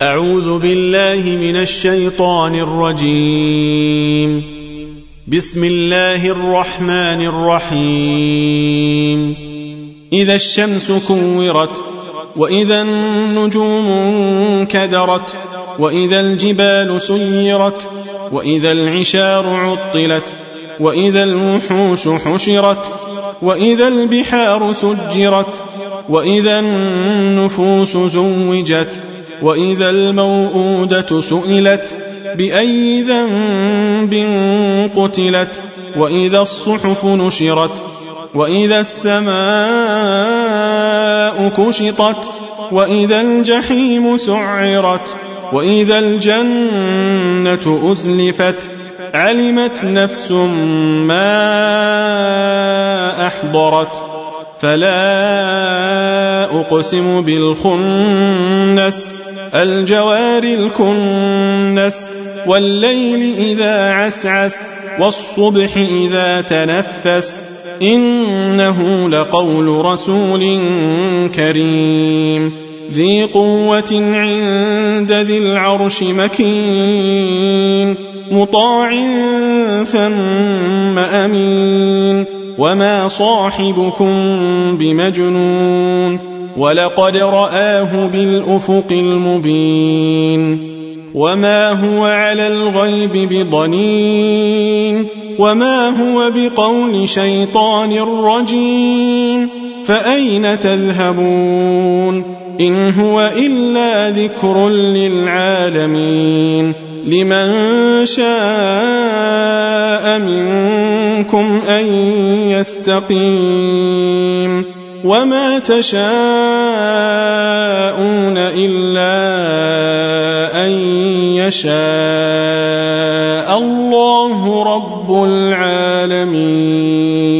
أعوذ بالله من الشيطان الرجيم. بسم الله الرحمن الرحيم. إذا الشمس كورت، وإذا النجوم انكدرت، وإذا الجبال سيرت، وإذا العشار عطلت، وإذا الوحوش حشرت، وإذا البحار سجرت، وإذا النفوس زوجت، وإذا الموءودة سئلت بأي ذنب قتلت، وإذا الصحف نشرت، وإذا السماء كشطت، وإذا الجحيم سعرت، وإذا الجنة أزلفت، علمت نفس ما أحضرت. فلا أقسم بالخنس، الجوار الكنس، والليل إذا عسعس، والصبح إذا تنفس، إنه لقول رسول كريم ذي قوة عند ذي العرش مكين، مطاع ثم أمين، وما صاحبكم بمجنون، ولقد رآه بالأفق المبين، وما هو على الغيب بضنين، وما هو بقول شيطان رجيم، فأين تذهبون؟ إن هو إلا ذكر للعالمين، لمن شاء منكم أن يستقيم، وما تشاءون إلا أن يشاء الله رب العالمين.